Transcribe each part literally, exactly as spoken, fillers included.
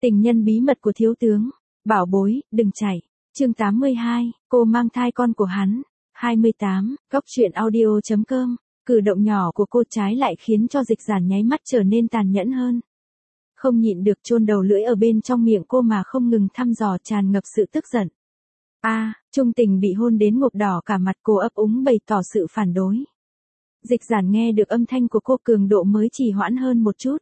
Tình nhân bí mật của thiếu tướng. Bảo bối, đừng chạy. Chương tám mươi hai, cô mang thai con của hắn. hai mươi tám, góc truyện audio chấm com. Cử động nhỏ của cô trái lại khiến cho Dịch Giản nháy mắt trở nên tàn nhẫn hơn. Không nhịn được chôn đầu lưỡi ở bên trong miệng cô mà không ngừng thăm dò, tràn ngập sự tức giận. A, à, Trung Tình bị hôn đến ngộp đỏ cả mặt, cô ấp úng bày tỏ sự phản đối. Dịch Giản nghe được âm thanh của cô, cường độ mới trì hoãn hơn một chút.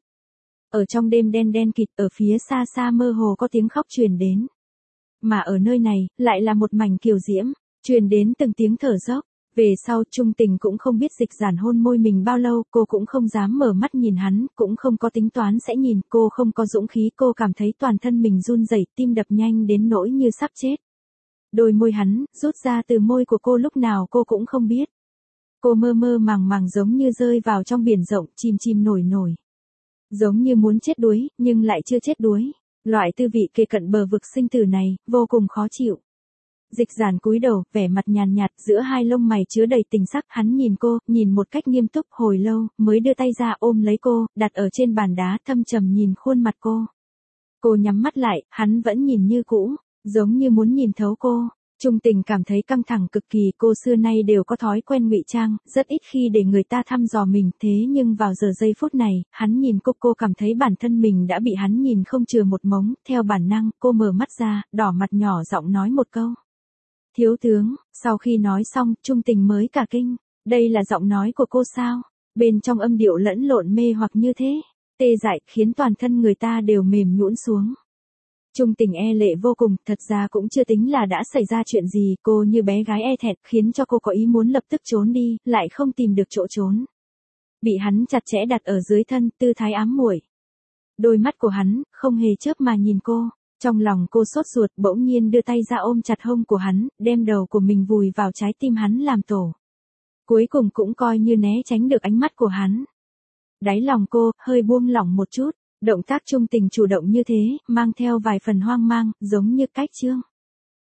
Ở trong đêm đen đen kịt, ở phía xa xa mơ hồ có tiếng khóc truyền đến. Mà ở nơi này, lại là một mảnh kiều diễm, truyền đến từng tiếng thở dốc. Về sau Trung Tình cũng không biết Dịch Giản hôn môi mình bao lâu, cô cũng không dám mở mắt nhìn hắn, cũng không có tính toán sẽ nhìn, cô không có dũng khí, cô cảm thấy toàn thân mình run rẩy, tim đập nhanh đến nỗi như sắp chết. Đôi môi hắn, rút ra từ môi của cô lúc nào cô cũng không biết. Cô mơ mơ màng màng giống như rơi vào trong biển rộng, chìm chìm nổi nổi. Giống như muốn chết đuối, nhưng lại chưa chết đuối. Loại tư vị kề cận bờ vực sinh tử này, vô cùng khó chịu. Dịch Giản cúi đầu, vẻ mặt nhàn nhạt, giữa hai lông mày chứa đầy tình sắc, hắn nhìn cô, nhìn một cách nghiêm túc hồi lâu, mới đưa tay ra ôm lấy cô, đặt ở trên bàn đá, thâm trầm nhìn khuôn mặt cô. Cô nhắm mắt lại, hắn vẫn nhìn như cũ, giống như muốn nhìn thấu cô. Trung Tình cảm thấy căng thẳng cực kỳ, cô xưa nay đều có thói quen ngụy trang, rất ít khi để người ta thăm dò mình, thế nhưng vào giờ giây phút này, hắn nhìn cô, cô cảm thấy bản thân mình đã bị hắn nhìn không chừa một mống, theo bản năng, cô mở mắt ra, đỏ mặt nhỏ giọng nói một câu. Thiếu tướng. Sau khi nói xong, Trung Tình mới cả kinh, đây là giọng nói của cô sao? Bên trong âm điệu lẫn lộn mê hoặc như thế, tê dại, khiến toàn thân người ta đều mềm nhũn xuống. Trung Tình e lệ vô cùng, thật ra cũng chưa tính là đã xảy ra chuyện gì, cô như bé gái e thẹn, khiến cho cô có ý muốn lập tức trốn đi, lại không tìm được chỗ trốn. Bị hắn chặt chẽ đặt ở dưới thân, tư thái ám muội. Đôi mắt của hắn, không hề chớp mà nhìn cô. Trong lòng cô sốt ruột, bỗng nhiên đưa tay ra ôm chặt hông của hắn, đem đầu của mình vùi vào trái tim hắn làm tổ. Cuối cùng cũng coi như né tránh được ánh mắt của hắn. Đáy lòng cô, hơi buông lỏng một chút, động tác Trung Tình chủ động như thế, mang theo vài phần hoang mang, giống như cách chương.